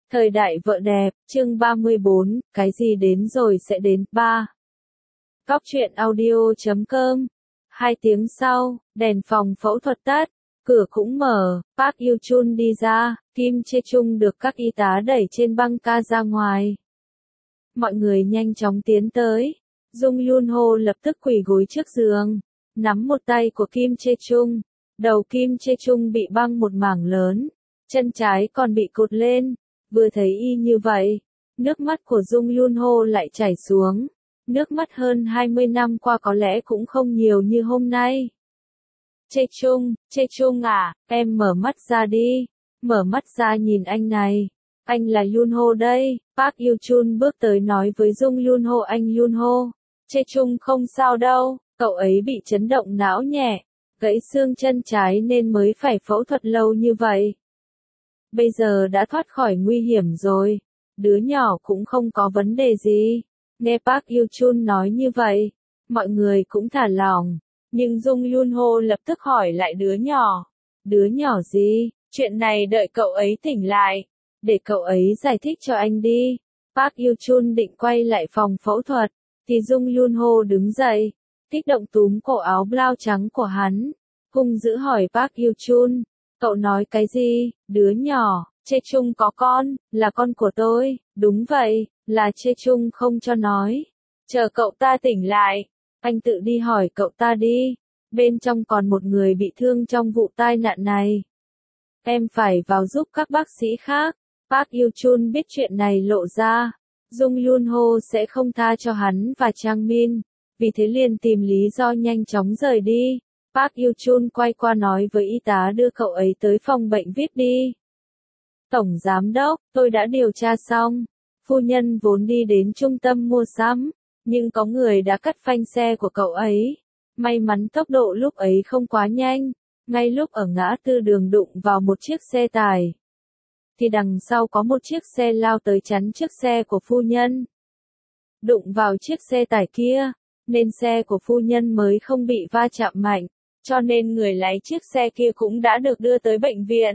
Thời đại vợ đẹp, chương 34, cái gì đến rồi sẽ đến. 3. Góc truyện audio.com. 2 tiếng sau, đèn phòng phẫu thuật tắt, cửa cũng mở, Park Yoo-chun đi ra, Kim Chae-chung được các y tá đẩy trên băng ca ra ngoài. Mọi người nhanh chóng tiến tới. Jung Yoon-ho lập tức quỳ gối trước giường, nắm một tay của Kim Chae-chung. Đầu Kim Chae-chung bị băng một mảng lớn, chân trái còn bị cột lên. Vừa thấy y như vậy, nước mắt của Jung Yoon-ho lại chảy xuống. Nước mắt hơn 20 năm qua có lẽ cũng không nhiều như hôm nay. Chae-chung à, em mở mắt ra đi. Mở mắt ra nhìn anh này. Anh là Yoon-ho đây. Park Yoo-chun bước tới nói với Jung Yoon-ho, anh Yoon-ho. Chae-chung không sao đâu, cậu ấy bị chấn động não nhẹ, gãy xương chân trái nên mới phải phẫu thuật lâu như vậy. Bây giờ đã thoát khỏi nguy hiểm rồi, đứa nhỏ cũng không có vấn đề gì. Nghe Park Yoo-chun nói như vậy, mọi người cũng thả lỏng, nhưng Jung Yoon-ho lập tức hỏi lại đứa nhỏ. Đứa nhỏ gì? Chuyện này đợi cậu ấy tỉnh lại, để cậu ấy giải thích cho anh đi. Park Yoo-chun định quay lại phòng phẫu thuật, thì Jung Yoon-ho đứng dậy, kích động túm cổ áo blau trắng của hắn, hung dữ hỏi Park Yoo-chun. Cậu nói cái gì? Đứa nhỏ, Chae-chung có con, là con của tôi. Đúng vậy, là Chae-chung không cho nói. Chờ cậu ta tỉnh lại, anh tự đi hỏi cậu ta đi. Bên trong còn một người bị thương trong vụ tai nạn này. Em phải vào giúp các bác sĩ khác. Park Yoo-chun biết chuyện này lộ ra, Jung Yoon-ho sẽ không tha cho hắn và Chang Min, vì thế liền tìm lý do nhanh chóng rời đi. Park Yoo-chun quay qua nói với y tá đưa cậu ấy tới phòng bệnh VIP đi. Tổng giám đốc, tôi đã điều tra xong. Phu nhân vốn đi đến trung tâm mua sắm, nhưng có người đã cắt phanh xe của cậu ấy. May mắn tốc độ lúc ấy không quá nhanh, ngay lúc ở ngã tư đường đụng vào một chiếc xe tải, thì đằng sau có một chiếc xe lao tới chắn trước xe của phu nhân. Đụng vào chiếc xe tải kia, nên xe của phu nhân mới không bị va chạm mạnh, cho nên người lái chiếc xe kia cũng đã được đưa tới bệnh viện.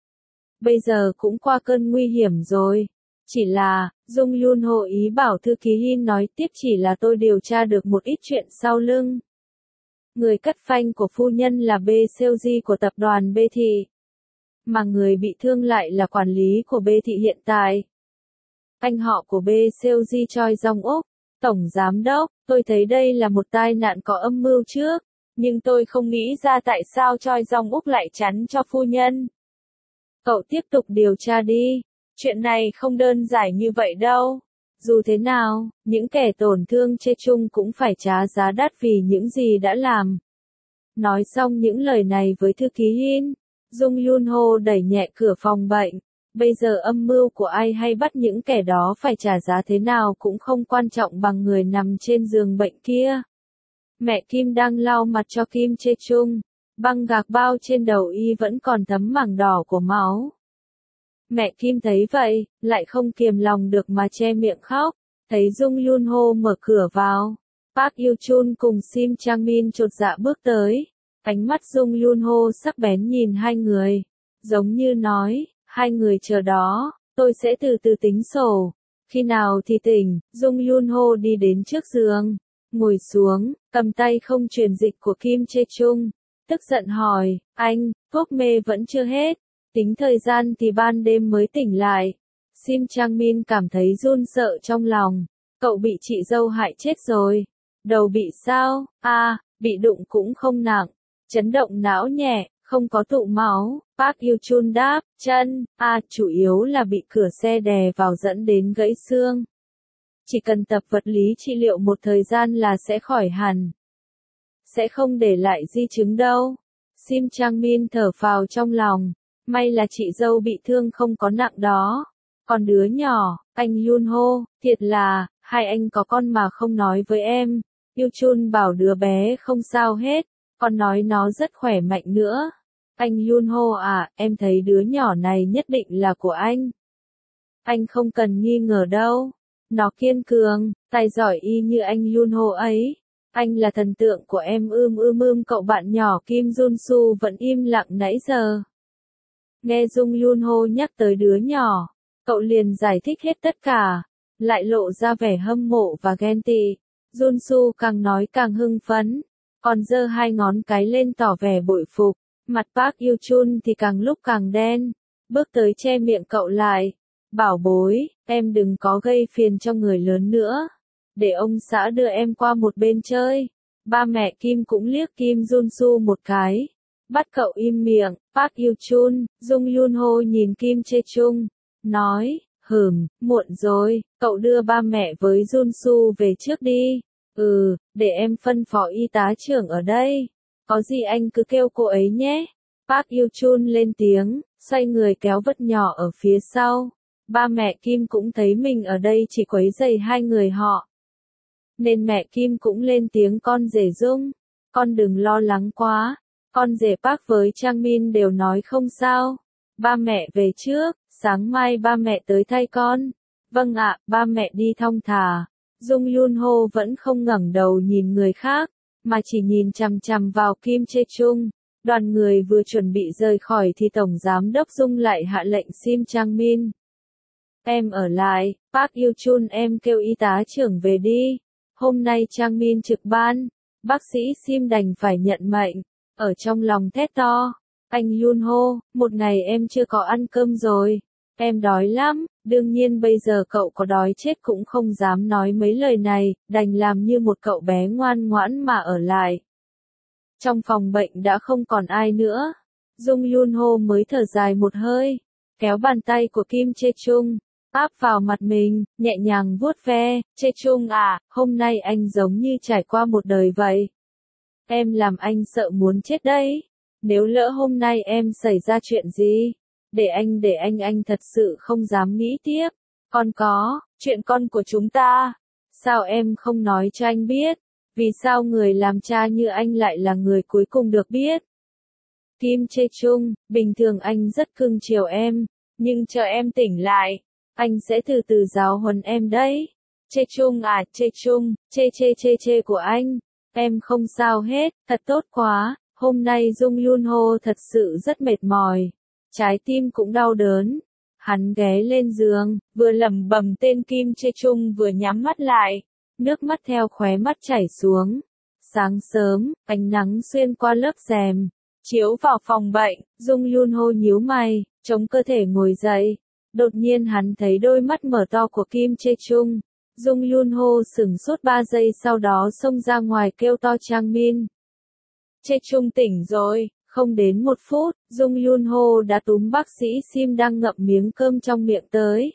Bây giờ cũng qua cơn nguy hiểm rồi. Chỉ là, Jung Yoon-ho ý bảo thư ký Hin nói tiếp, chỉ là tôi điều tra được một ít chuyện sau lưng. Người cắt phanh của phu nhân là B Seoji của tập đoàn B Thị, mà người bị thương lại là quản lý của B Thị hiện tại. Anh họ của B Seoji Choi Jong-uk. Tổng giám đốc, tôi thấy đây là một tai nạn có âm mưu trước, nhưng tôi không nghĩ ra tại sao Choi Jong-uk lại chắn cho phu nhân. Cậu tiếp tục điều tra đi, chuyện này không đơn giản như vậy đâu. Dù thế nào, những kẻ tổn thương Chae-chung cũng phải trả giá đắt vì những gì đã làm. Nói xong những lời này với thư ký Hin, Jung Yoon-ho đẩy nhẹ cửa phòng bệnh. Bây giờ âm mưu của ai hay bắt những kẻ đó phải trả giá thế nào cũng không quan trọng bằng người nằm trên giường bệnh kia. Mẹ Kim đang lau mặt cho Kim Chae-chung, băng gạc bao trên đầu y vẫn còn thấm mảng đỏ của máu. Mẹ Kim thấy vậy, lại không kiềm lòng được mà che miệng khóc. Thấy Jung Yoon-ho mở cửa vào, Park Yoo-chun cùng Sim Chang Min chột dạ bước tới. Ánh mắt Jung Yoon-ho sắc bén nhìn hai người, giống như nói, hai người chờ đó, tôi sẽ từ từ tính sổ. Khi nào thì tỉnh. Jung Yoon-ho đi đến trước giường, ngồi xuống, cầm tay không truyền dịch của Kim Chae-chung, tức giận hỏi, anh, thuốc mê vẫn chưa hết, tính thời gian thì ban đêm mới tỉnh lại. Sim Chang Min cảm thấy run sợ trong lòng, cậu bị chị dâu hại chết rồi. Đầu bị sao? Bị đụng cũng không nặng, chấn động não nhẹ, không có tụ máu. Park Yoo-chun đáp, chân, chủ yếu là bị cửa xe đè vào dẫn đến gãy xương. Chỉ cần tập vật lý trị liệu một thời gian là sẽ khỏi hẳn. Sẽ không để lại di chứng đâu. Sim Chang Min thở phào trong lòng, may là chị dâu bị thương không có nặng đó. Còn đứa nhỏ, anh Yoon-ho, thiệt là, hai anh có con mà không nói với em. Yoo-chun bảo đứa bé không sao hết, còn nói nó rất khỏe mạnh nữa. Anh Yoon-ho à, em thấy đứa nhỏ này nhất định là của anh. Anh không cần nghi ngờ đâu. Nó kiên cường, tài giỏi y như anh Yoon-ho ấy. Anh là thần tượng của em. Cậu bạn nhỏ Kim Jun-su vẫn im lặng nãy giờ. Nghe Jung Yoon-ho nhắc tới đứa nhỏ, Cậu liền giải thích hết tất cả, lại lộ ra vẻ hâm mộ và ghen tị. Junsu càng nói càng hưng phấn, còn giơ hai ngón cái lên tỏ vẻ bội phục. Mặt Park Yoo-chun thì càng lúc càng đen, bước tới che miệng cậu lại. Bảo bối, em đừng có gây phiền cho người lớn nữa. Để ông xã đưa em qua một bên chơi. Ba mẹ Kim cũng liếc Kim Junsu một cái. Bắt cậu im miệng. Park Yoo-chun, Jung Yoon-ho nhìn Kim Chae-chung, nói, muộn rồi, cậu đưa ba mẹ với Junsu về trước đi. Để em phân phó y tá trưởng ở đây. Có gì anh cứ kêu cô ấy nhé. Park Yoo-chun lên tiếng, xoay người kéo vật nhỏ ở phía sau. Ba mẹ Kim cũng thấy mình ở đây chỉ quấy rầy hai người họ. Nên mẹ Kim cũng lên tiếng, con rể Dung, con đừng lo lắng quá. Con rể Park với Trang Min đều nói không sao. Ba mẹ về trước, sáng mai ba mẹ tới thay con. Vâng ạ, ba mẹ đi thong thả. Jung Yoon-ho vẫn không ngẩng đầu nhìn người khác, mà chỉ nhìn chằm chằm vào Kim Chae-chung. Đoàn người vừa chuẩn bị rời khỏi thì Tổng Giám đốc Dung lại hạ lệnh Sim Trang Min. Em ở lại, Park Yoo-chun em kêu y tá trưởng về đi. Hôm nay Trang Min trực ban, bác sĩ Sim đành phải nhận mệnh, ở trong lòng thét to. Anh Yoon-ho, một ngày em chưa có ăn cơm rồi. Em đói lắm, đương nhiên bây giờ cậu có đói chết cũng không dám nói mấy lời này, đành làm như một cậu bé ngoan ngoãn mà ở lại. Trong phòng bệnh đã không còn ai nữa. Jung Yoon-ho mới thở dài một hơi, kéo bàn tay của Kim Chae-chung, áp vào mặt mình, nhẹ nhàng vuốt ve. Chae-chung à, hôm nay anh giống như trải qua một đời vậy. Em làm anh sợ muốn chết đấy. Nếu lỡ hôm nay em xảy ra chuyện gì, để anh thật sự không dám nghĩ tiếp. Còn có, chuyện con của chúng ta. Sao em không nói cho anh biết? Vì sao người làm cha như anh lại là người cuối cùng được biết? Kim Chae-chung, bình thường anh rất cưng chiều em, nhưng chờ em tỉnh lại, anh sẽ từ từ giáo huấn em đấy. Chae-chung à, Chae-chung, chê của anh. Em không sao hết, thật tốt quá. Hôm nay Jung Yoon-ho thật sự rất mệt mỏi. Trái tim cũng đau đớn. Hắn ghé lên giường, vừa lẩm bẩm tên Kim Chae-chung vừa nhắm mắt lại. Nước mắt theo khóe mắt chảy xuống. Sáng sớm, ánh nắng xuyên qua lớp rèm, chiếu vào phòng bệnh. Jung Yoon-ho nhíu mày, chống cơ thể ngồi dậy. Đột nhiên hắn thấy đôi mắt mở to của Kim Chae-chung. Jung Yoon-ho sửng sốt 3 giây sau đó xông ra ngoài kêu to Trang Min. Chae-chung tỉnh rồi. Không đến 1 phút, Jung Yoon-ho đã túm bác sĩ Sim đang ngậm miếng cơm trong miệng tới.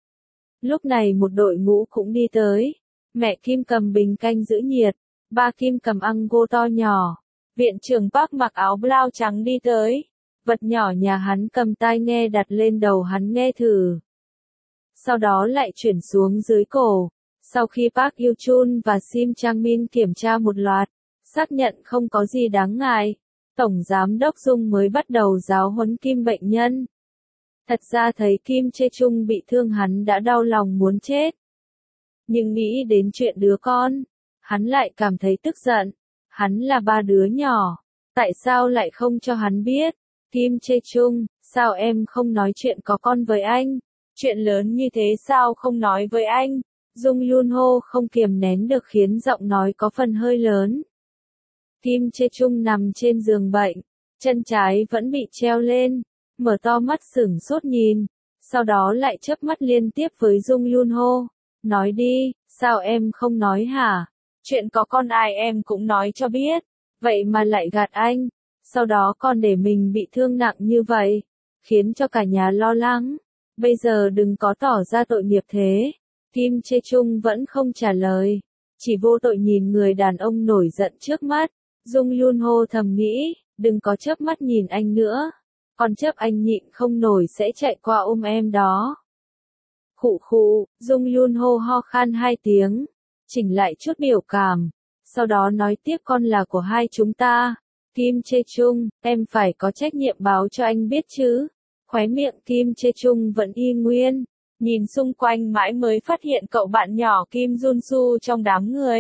Lúc này một đội ngũ cũng đi tới. Mẹ Kim cầm bình canh giữ nhiệt, ba Kim cầm ăng gô to nhỏ. Viện trưởng Park mặc áo blau trắng đi tới. Vật nhỏ nhà hắn cầm tai nghe đặt lên đầu hắn nghe thử. Sau đó lại chuyển xuống dưới cổ. Sau khi Park Yoo-chun và Sim Trang Min kiểm tra một loạt, xác nhận không có gì đáng ngại, Tổng Giám đốc Dung mới bắt đầu giáo huấn Kim bệnh nhân. Thật ra thấy Kim Chae-chung bị thương hắn đã đau lòng muốn chết. Nhưng nghĩ đến chuyện đứa con, hắn lại cảm thấy tức giận. Hắn là ba đứa nhỏ, tại sao lại không cho hắn biết? Kim Chae-chung, sao em không nói chuyện có con với anh? Chuyện lớn như thế sao không nói với anh? Jung Yoon-ho không kiềm nén được khiến giọng nói có phần hơi lớn. Kim Chae-chung nằm trên giường bệnh, chân trái vẫn bị treo lên, mở to mắt sửng sốt nhìn, sau đó lại chớp mắt liên tiếp với Jung Yoon-ho. Nói đi, sao em không nói hả? Chuyện có con ai em cũng nói cho biết, vậy mà lại gạt anh, sau đó còn để mình bị thương nặng như vậy, khiến cho cả nhà lo lắng. Bây giờ đừng có tỏ ra tội nghiệp thế. Kim Chae-chung vẫn không trả lời, chỉ vô tội nhìn người đàn ông nổi giận trước mắt. Jung Yoon-ho thầm nghĩ, đừng có chớp mắt nhìn anh nữa, còn chớp anh nhịn không nổi sẽ chạy qua ôm em đó. Khụ khụ, Jung Yoon-ho ho khan 2 tiếng, chỉnh lại chút biểu cảm, sau đó nói tiếp con là của hai chúng ta. Kim Chae-chung, em phải có trách nhiệm báo cho anh biết chứ. Khóe miệng Kim Chae-chung vẫn y nguyên, nhìn xung quanh mãi mới phát hiện cậu bạn nhỏ Kim Junsu trong đám người.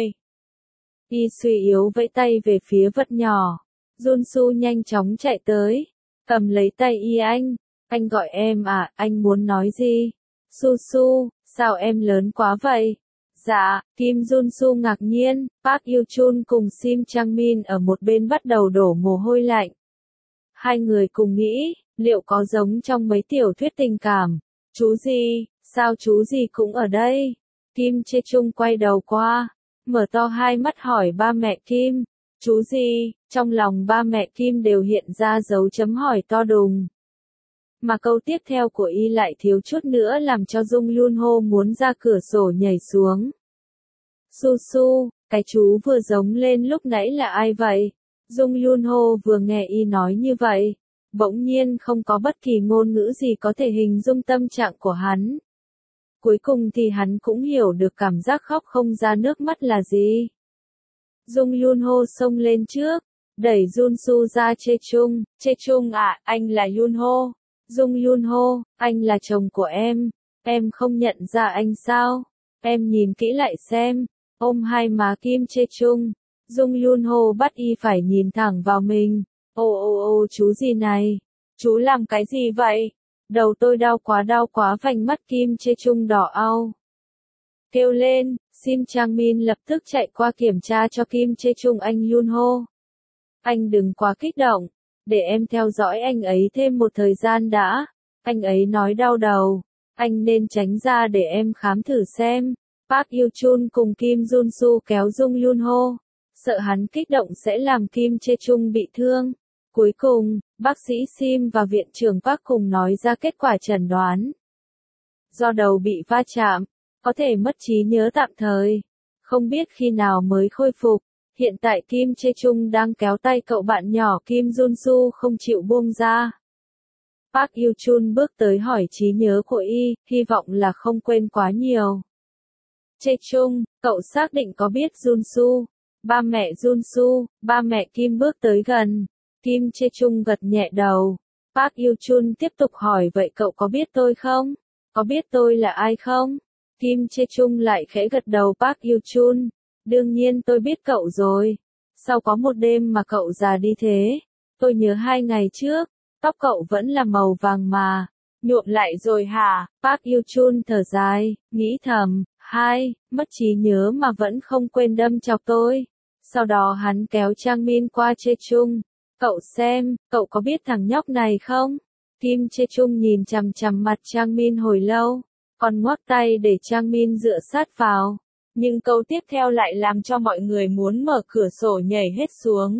Y suy yếu vẫy tay về phía vật nhỏ. Junsu nhanh chóng chạy tới, cầm lấy tay y anh gọi em à, anh muốn nói gì? Su Su, sao em lớn quá vậy? Dạ, Kim Jun Su ngạc nhiên, Park Yoo Chun cùng Sim Chang Min ở một bên bắt đầu đổ mồ hôi lạnh. Hai người cùng nghĩ, liệu có giống trong mấy tiểu thuyết tình cảm? Chú gì, sao chú gì cũng ở đây? Kim Chae Chung quay đầu qua, mở to hai mắt hỏi ba mẹ Kim. Chú gì, trong lòng ba mẹ Kim đều hiện ra dấu chấm hỏi to đùng. Mà câu tiếp theo của y lại thiếu chút nữa làm cho Jung Yun Ho muốn ra cửa sổ nhảy xuống. Su Su, cái chú vừa giống lên lúc nãy là ai vậy? Jung Yun Ho vừa nghe y nói như vậy, bỗng nhiên không có bất kỳ ngôn ngữ gì có thể hình dung tâm trạng của hắn. Cuối cùng thì hắn cũng hiểu được cảm giác khóc không ra nước mắt là gì. Jung Yun Ho xông lên trước, đẩy Jun Su ra Chae Chung à, anh là Yun Ho. Jung Yun Ho, anh là chồng của em không nhận ra anh sao? Em nhìn kỹ lại xem, ôm hai má Kim Chae Chung. Jung Yun Ho bắt y phải nhìn thẳng vào mình. Ô chú gì này? Chú làm cái gì vậy? Đầu tôi đau quá vành mắt Kim Chae Chung đỏ au. Kêu lên, Sim Chang Min lập tức chạy qua kiểm tra cho Kim Chae Chung anh Yun Ho. Anh đừng quá kích động, để em theo dõi anh ấy thêm một thời gian đã. Anh ấy nói đau đầu, anh nên tránh ra để em khám thử xem. Park Yoo Chun cùng Kim Jun Su kéo Jung Yun Ho, sợ hắn kích động sẽ làm Kim Chae Chung bị thương. Cuối cùng, bác sĩ Sim và viện trưởng Park cùng nói ra kết quả chẩn đoán. Do đầu bị va chạm, có thể mất trí nhớ tạm thời, không biết khi nào mới khôi phục. Hiện tại Kim Chae Chung đang kéo tay cậu bạn nhỏ Kim Jun Su không chịu buông ra. Park Yoo Chun bước tới hỏi trí nhớ của y, hy vọng là không quên quá nhiều. Chae Chung, cậu xác định có biết Jun Su? Ba mẹ Jun Su, ba mẹ Kim bước tới gần. Kim Chae Chung gật nhẹ đầu. Park Yoo Chun tiếp tục hỏi vậy cậu có biết tôi không? Có biết tôi là ai không? Kim Chae Chung lại khẽ gật đầu. Park Yoo Chun, đương nhiên tôi biết cậu rồi. Sao có một đêm mà cậu già đi thế? Tôi nhớ 2 ngày trước, tóc cậu vẫn là màu vàng mà. Nhuộm lại rồi hả? Park Yoo Chun thở dài, nghĩ thầm, mất trí nhớ mà vẫn không quên đâm chọc tôi. Sau đó hắn kéo Chang Min qua Chae Chung. Cậu xem, cậu có biết thằng nhóc này không? Kim Chae Chung nhìn chằm chằm mặt Chang Min hồi lâu, còn ngoắc tay để Chang Min dựa sát vào. Nhưng câu tiếp theo lại làm cho mọi người muốn mở cửa sổ nhảy hết xuống.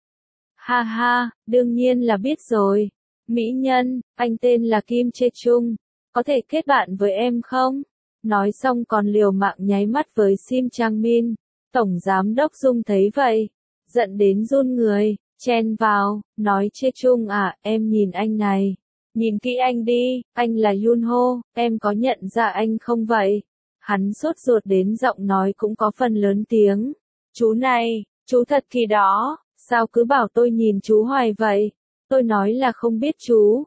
Ha ha, đương nhiên là biết rồi. Mỹ nhân, anh tên là Kim Chae Chung, có thể kết bạn với em không? Nói xong còn liều mạng nháy mắt với Sim Chang Min. Tổng giám đốc Dung thấy vậy, giận đến run người, chen vào, nói Chae Chung à, em nhìn anh này. Nhìn kỹ anh đi, anh là Yun Ho, em có nhận ra anh không vậy? Hắn sốt ruột đến giọng nói cũng có phần lớn tiếng. Chú này, chú thật kỳ đó, sao cứ bảo tôi nhìn chú hoài vậy? Tôi nói là không biết chú.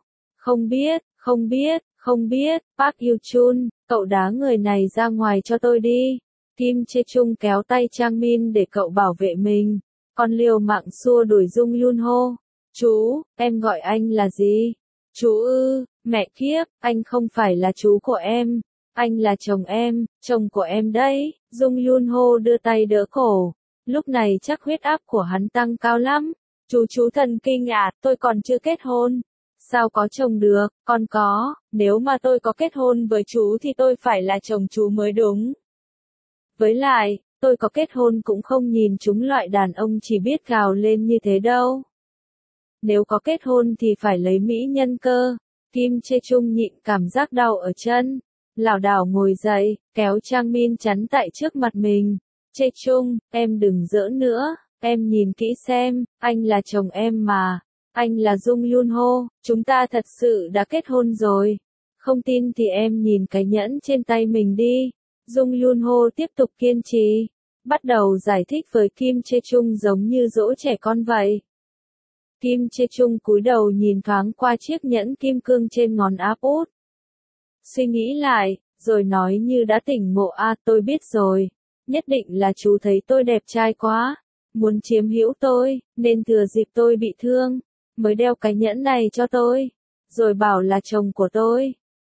Không biết, Park Yoo Chun, cậu đá người này ra ngoài cho tôi đi. Kim Chae Chung kéo tay Chang Min để cậu bảo vệ mình, còn liều mạng xua đuổi Jung Yun Ho. Chú, em gọi anh là gì? Chú ư, mẹ kiếp, anh không phải là chú của em. Anh là chồng của em đấy. Jung Yun Ho đưa tay đỡ cổ. Lúc này chắc huyết áp của hắn tăng cao lắm. Chú thần kinh à, tôi còn chưa kết hôn. Sao có chồng được, con có, nếu mà tôi có kết hôn với chú thì tôi phải là chồng chú mới đúng. Với lại, tôi có kết hôn cũng không nhìn chúng loại đàn ông chỉ biết gào lên như thế đâu. Nếu có kết hôn thì phải lấy mỹ nhân cơ. Kim Chae Chung nhịn cảm giác đau ở chân, lảo đảo ngồi dậy, kéo Chang Min chắn tại trước mặt mình. Chae Chung, em đừng giỡn nữa, em nhìn kỹ xem, anh là chồng em mà. Anh là Jung Yun Ho, chúng ta thật sự đã kết hôn rồi. Không tin thì em nhìn cái nhẫn trên tay mình đi. Jung Yun Ho tiếp tục kiên trì, bắt đầu giải thích với Kim Chae Chung giống như dỗ trẻ con vậy. Kim Chae Chung cúi đầu nhìn thoáng qua chiếc nhẫn kim cương trên ngón áp út. Suy nghĩ lại, rồi nói như đã tỉnh ngộ tôi biết rồi. Nhất định là chú thấy tôi đẹp trai quá, muốn chiếm hữu tôi, nên thừa dịp tôi bị thương, mới đeo cái nhẫn này cho tôi, rồi bảo là chồng của tôi.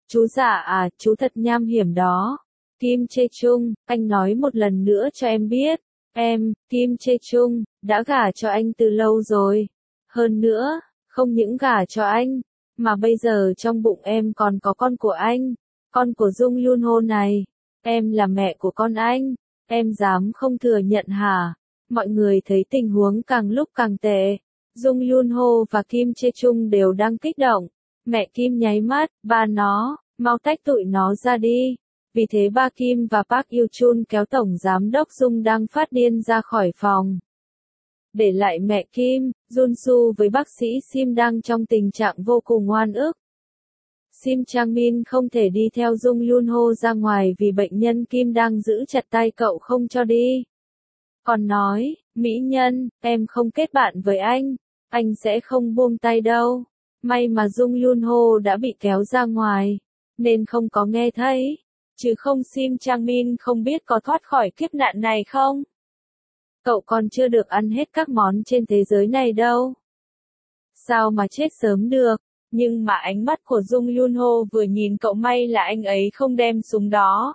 Chú già à, chú thật nham hiểm đó. Kim Chê Chung, anh nói một lần nữa cho em biết. Em, Kim Chê Chung, đã gả cho anh từ lâu rồi. Hơn nữa, không những gả cho anh, mà bây giờ trong bụng em còn có con của anh. Con của Dung Yun Ho này. Em là mẹ của con anh. Em dám không thừa nhận hả? Mọi người thấy tình huống càng lúc càng tệ. Dung Yun Ho và Kim Chê Chung đều đang kích động. Mẹ Kim nháy mắt, ba nó, mau tách tụi nó ra đi. Vì thế ba Kim và Park Yoo Chun kéo Tổng Giám đốc Dung đang phát điên ra khỏi phòng. Để lại mẹ Kim, Jun Soo với bác sĩ Sim đang trong tình trạng vô cùng oan ức. Sim Chang Min không thể đi theo Dung Yun Ho ra ngoài vì bệnh nhân Kim đang giữ chặt tay cậu không cho đi. Còn nói, mỹ nhân, em không kết bạn với anh sẽ không buông tay đâu. May mà Dung Yun Ho đã bị kéo ra ngoài, nên không có nghe thấy. Chứ không Sim Chang Min không biết có thoát khỏi kiếp nạn này không. Cậu còn chưa được ăn hết các món trên thế giới này đâu. Sao mà chết sớm được, nhưng mà ánh mắt của Dung Yun Ho vừa nhìn cậu may là anh ấy không đem súng đó.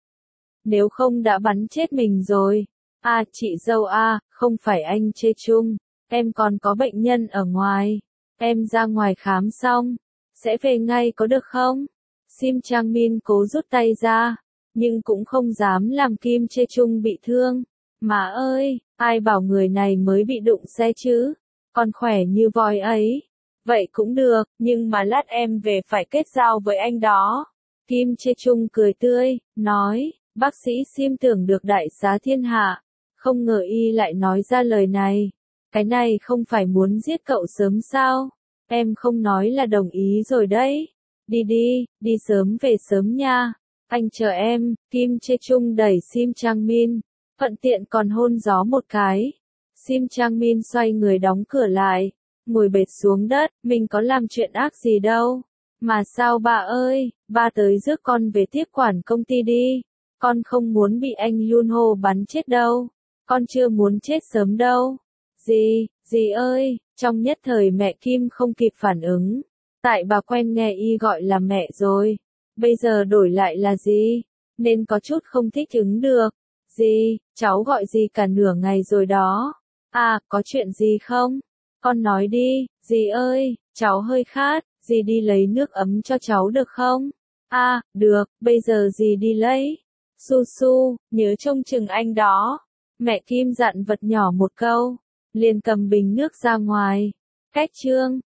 Nếu không đã bắn chết mình rồi. À chị dâu à, không phải anh Chê Chung, em còn có bệnh nhân ở ngoài. Em ra ngoài khám xong, sẽ về ngay có được không? Sim Chang Min cố rút tay ra, nhưng cũng không dám làm Kim Chê Chung bị thương. Má ơi, ai bảo người này mới bị đụng xe chứ? Còn khỏe như voi ấy. Vậy cũng được, nhưng mà lát em về phải kết giao với anh đó. Kim Chê Chung cười tươi, nói, bác sĩ Sim tưởng được đại xá thiên hạ. Không ngờ y lại nói ra lời này. Cái này không phải muốn giết cậu sớm sao? Em không nói là đồng ý rồi đấy. Đi đi, đi sớm về sớm nha. Anh chờ em. Kim Chê Chung đẩy Sim Chang Min, thuận tiện còn hôn gió một cái. Sim Chang Min xoay người đóng cửa lại, ngồi bệt xuống đất. Mình có làm chuyện ác gì đâu. Mà sao bà ơi, ba tới rước con về tiếp quản công ty đi. Con không muốn bị anh Yun Ho bắn chết đâu. Con chưa muốn chết sớm đâu. Dì ơi, trong nhất thời mẹ Kim không kịp phản ứng. Tại bà quen nghe y gọi là mẹ rồi. Bây giờ đổi lại là gì? Nên có chút không thích ứng được. Dì, cháu gọi dì cả nửa ngày rồi đó. À, có chuyện gì không? Con nói đi, dì ơi, cháu hơi khát, dì đi lấy nước ấm cho cháu được không? À, được, bây giờ dì đi lấy. Su Su, nhớ trông chừng anh đó. Mẹ Kim dặn vật nhỏ một câu, liền cầm bình nước ra ngoài. Cách chương